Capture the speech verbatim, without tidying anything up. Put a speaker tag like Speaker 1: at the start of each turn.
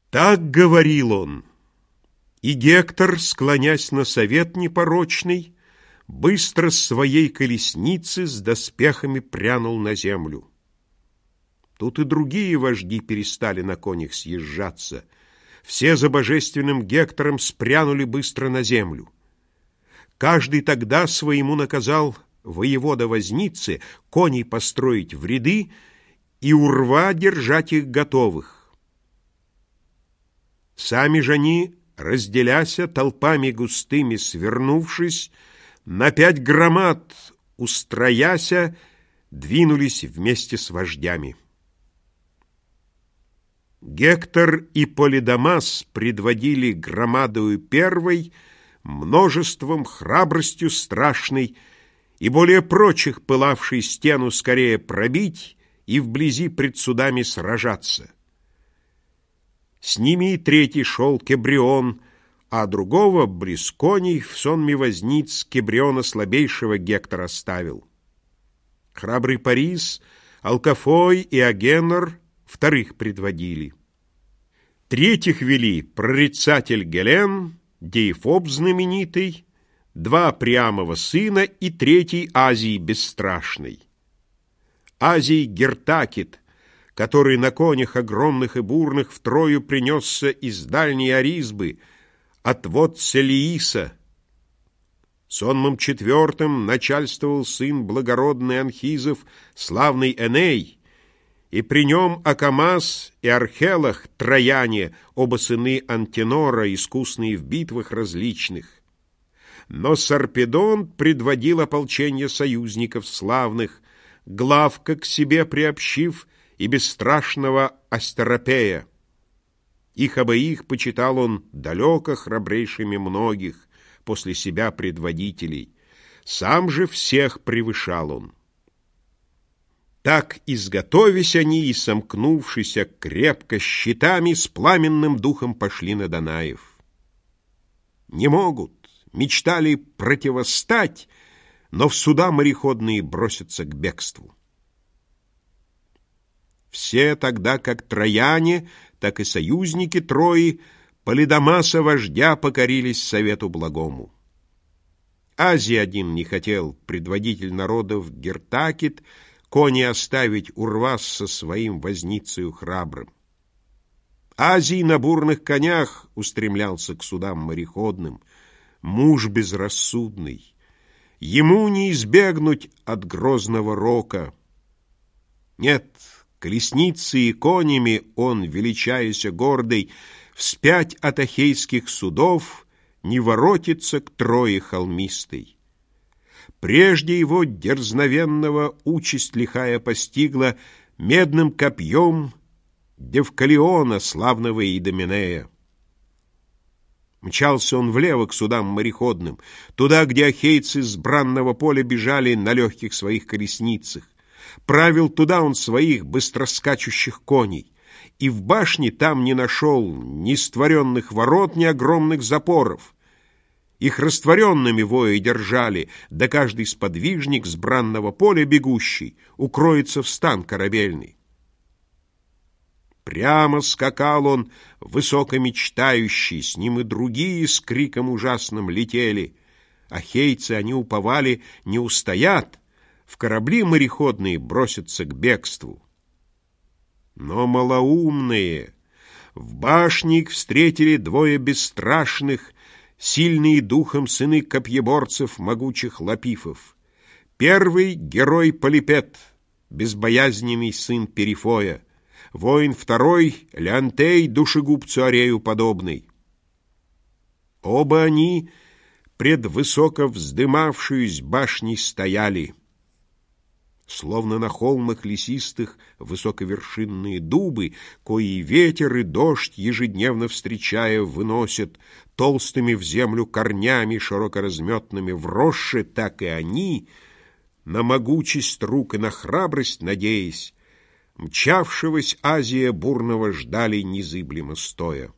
Speaker 1: Так говорил он, и Гектор, склонясь на совет непорочный, быстро с своей колесницы с доспехами прянул на землю. Тут и другие вожди перестали на конях съезжаться. Все за божественным Гектором спрянули быстро на землю. Каждый тогда своему наказал воевода возницы коней построить в ряды и у рва держать их готовых. Сами же они, разделяся, толпами густыми свернувшись, на пять громад устрояся, двинулись вместе с вождями. Гектор и Полидамас предводили громадою первой, множеством, храбростью страшной, и более прочих пылавшей стену скорее пробить и вблизи пред судами сражаться. С ними и третий шел Кебрион, а другого близ коней в сонме возниц Кебриона слабейшего Гектор оставил. Храбрый Парис, Алкафой и Агенор вторых предводили. Третьих вели прорицатель Гелен, Деифоб знаменитый, два Приамова сына и третий Азий бесстрашный. Азий Гертакит, который на конях огромных и бурных втрою принесся из дальней Аризбы, отвод Селииса. Сонмом четвертым начальствовал сын благородный Анхизов, славный Эней, и при нем Акамас и Архелах, трояне, оба сыны Антенора, искусные в битвах различных. Но Сарпедон предводил ополчение союзников славных, Главка к себе приобщив и бесстрашного Астеропея. Их обоих почитал он далеко храбрейшими многих, после себя предводителей. Сам же всех превышал он. Так, изготовясь они и сомкнувшися крепко щитами, с пламенным духом пошли на Данаев. Не могут, мечтали противостать, но в суда мореходные бросятся к бегству. Все тогда, как трояне, так и союзники Трои, Полидамаса вождя покорились совету благому. Азий один не хотел, предводитель народов Гертакит, кони оставить у рва со своим возницею храбрым. Азий на бурных конях устремлялся к судам мореходным, муж безрассудный. Ему не избегнуть от грозного рока. Нет, колесницей и конями он, величаяся гордый, вспять от ахейских судов не воротится к Трое холмистой. Прежде его дерзновенного участь лихая постигла медным копьем Девкалиона, славного Идоменея. Мчался он влево к судам мореходным, туда, где ахейцы с бранного поля бежали на легких своих колесницах. Правил туда он своих быстроскачущих коней, и в башне там не нашел ни створенных ворот, ни огромных запоров. Их растворенными вои держали, да каждый сподвижник с бранного поля бегущий укроется в стан корабельный. Прямо скакал он, высоко мечтающий, с ним и другие с криком ужасным летели. Ахейцы, они уповали, не устоят, в корабли мореходные бросятся к бегству. Но малоумные, в башне их встретили двое бесстрашных, сильные духом сыны копьеборцев, могучих лапифов. Первый — герой Полипет, безбоязненный сын Перифоя. Воин второй — Леонтей, душегубцу Арею подобный. Оба они пред высоко вздымавшуюся башней стояли. Словно на холмах лесистых высоковершинные дубы, кои ветер и дождь ежедневно встречая выносят толстыми в землю корнями широкоразметными вросши, так и они, на могучесть рук и на храбрость надеясь, мчавшегося Азия бурного ждали незыблемо стоя.